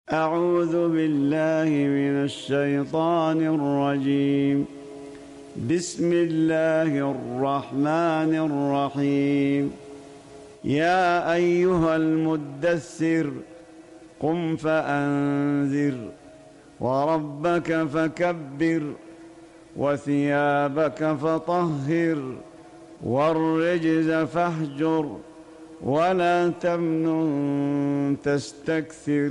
أعوذ بالله من الشيطان الرجيم. بسم الله الرحمن الرحيم. يا أيها المدثر قم فأنذر وربك فكبر وثيابك فطهر والرجز فاهجر ولا تمنن تستكثر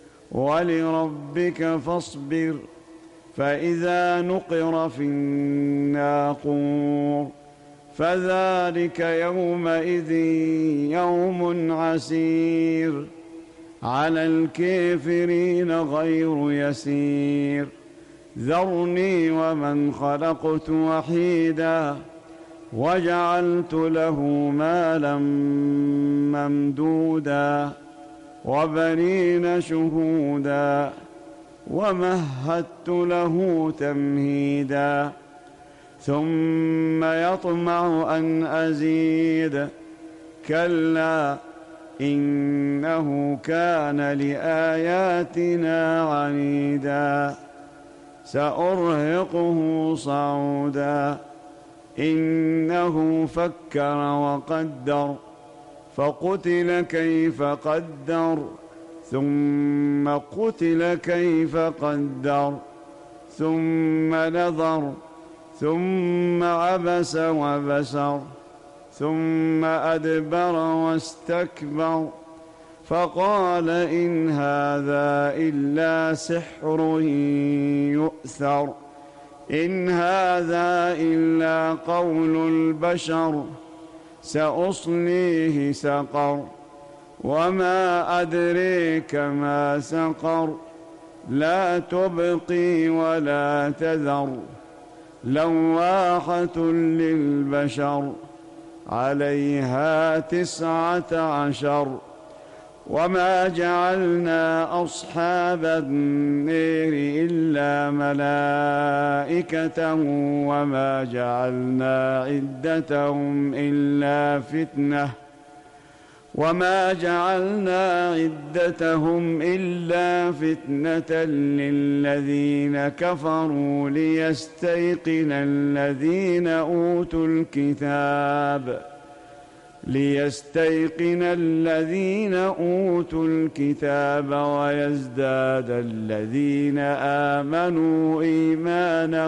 ولربك فاصبر. فإذا نقر في الناقور فذلك يومئذ يوم عسير على الكافرين غير يسير. ذرني ومن خلقت وحيدا وجعلت له مالا ممدودا وبنين شهودا ومهدت له تمهيدا ثم يطمع أن أزيد كلا إنه كان لآياتنا عنيدا سأرهقه صعودا إنه فكر وقدر فقتل كيف قدر ثم قتل كيف قدر ثم نظر ثم عبس وبسر ثم أدبر واستكبر فقال إن هذا إلا سحر يؤثر إن هذا إلا قول البشر سأصليه سقر وما أدريك ما سقر لا تبقي ولا تذر لواحة للبشر عليها 19 وما جعلنا أصحاب النير إلا ملائكة وما جعلنا عدتهم إلا فتنة للذين كفروا ليستيقن الذين أوتوا الكتاب ويزداد الذين آمنوا إيمانا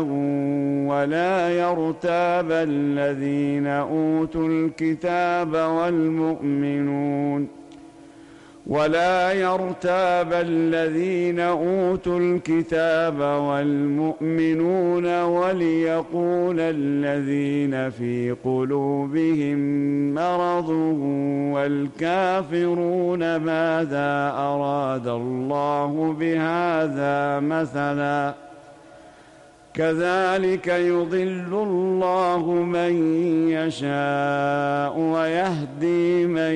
ولا يرتاب الذين أوتوا الكتاب والمؤمنون وليقول الذين في قلوبهم مرض والكافرون ماذا أراد الله بهذا مثلا كذلك يضل الله من يشاء ويهدي من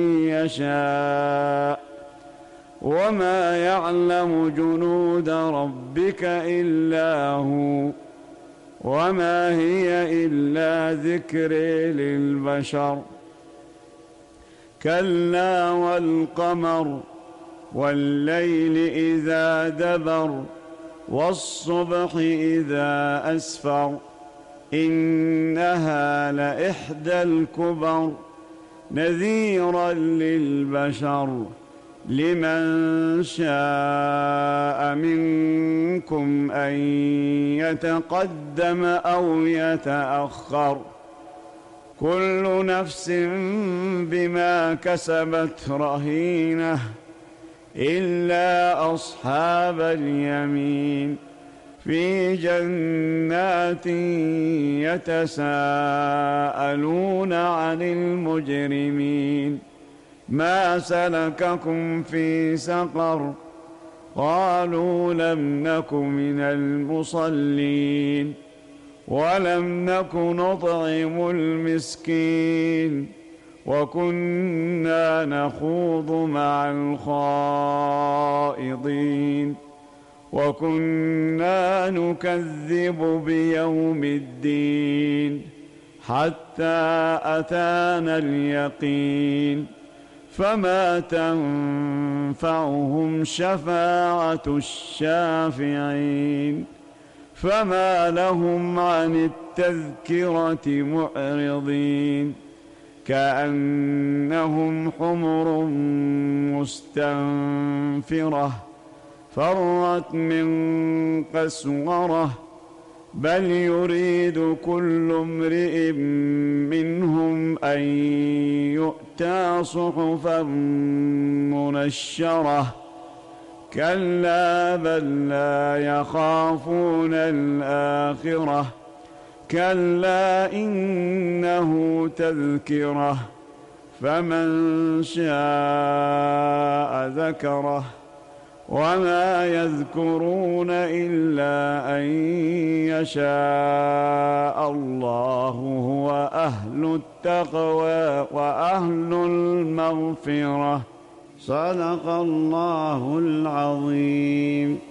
يشاء وما يعلم جنود ربك إلا هو وما هي إلا ذكر للبشر. كلا والقمر والليل إذا دبر والصبح إذا أسفر إنها لإحدى الكبر نذيرا للبشر لمن شاء منكم أن يتقدم أو يتأخر كل نفس بما كسبت رهينة إلا أصحاب اليمين في جنات يتساءلون عن المجرمين ما سلككم في سقر قالوا لم نك من المصلين ولم نك نطعم المسكين وكنا نخوض مع الخائضين وكنا نكذب بيوم الدين حتى أتانا اليقين فما تنفعهم شفاعة الشافعين فما لهم عن التذكرة معرضين كأنهم حمر مستنفرة فرت من قسورة بل يريد كل امرئ منهم أن يؤتى صحفا منشرة كلا بل لا يخافون الآخرة كلا إنه تذكرة فمن شاء ذكره وما يذكرون إلا أن يشاء الله هو أهل التقوى وأهل المغفرة صدق الله العظيم.